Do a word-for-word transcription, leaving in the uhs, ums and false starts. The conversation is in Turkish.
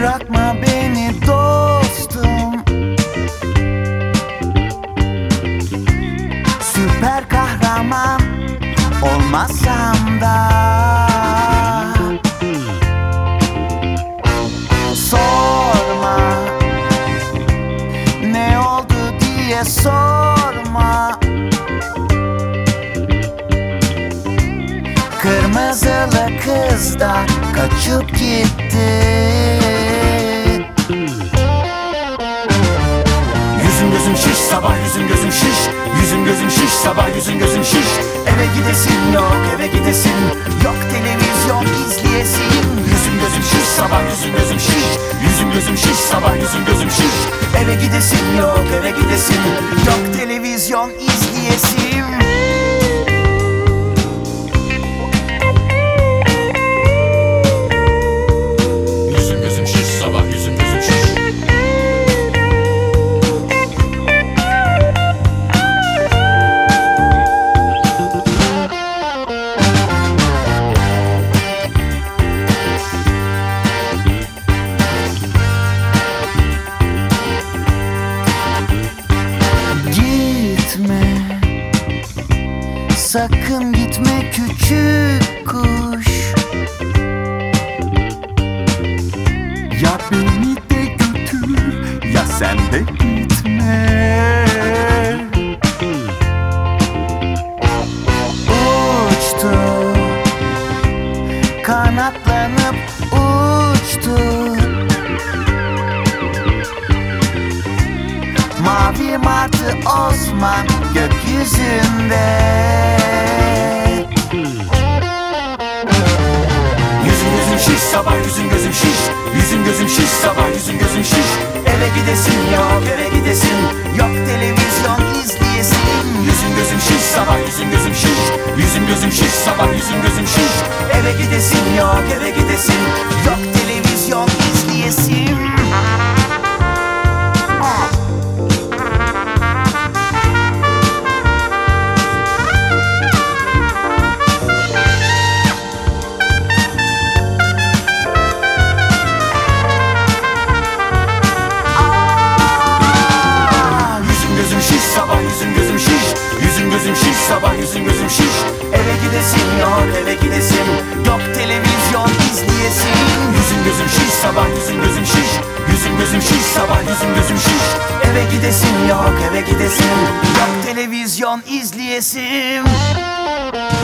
Bırakma beni dostum, süper kahraman olmasam da. Sorma ne oldu diye sorma. Kırmızılı kız da kaçıp gitti. Yüzüm gözüm şiş, sabah yüzüm gözüm şiş. Yüzüm gözüm şiş, sabah yüzüm gözüm şiş. Eve gidesin yok, eve gidesin yok, televizyon izleyesin. Yüzüm gözüm şiş, sabah yüzüm gözüm şiş. Yüzüm gözüm şiş, sabah yüzüm gözüm şiş. Eve gidesin yok, eve gidesin yok, televizyon izleyesin. Sakın gitme küçük kuş. Ya beni de götür, ya sen de gitme. Uçtu, kanatlanıp uçtu. Mavi martı Osman gökyüzünde. Yüzüm gözüm şiş, sabah yüzüm gözüm şiş. Yüzüm gözüm şiş, sabah yüzüm gözüm şiş. Eve gidesin yok, eve gidesin yok, televizyon izleyesin. Yüzüm gözüm şiş, sabah yüzüm gözüm şiş. Yüzüm gözüm şiş, sabah yüzüm gözüm şiş. Eve gidesin yok, eve gidesin yok, televizyon izleyesin. Sabah yüzüm gözüm şiş. Eve gidesin yok, eve gidesin yok, televizyon izleyesin. Yüzüm gözüm şiş, sabah yüzüm gözüm şiş. Yüzüm gözüm şiş, sabah yüzüm gözüm şiş. Eve gidesin yok, eve gidesin yok, televizyon izleyesin.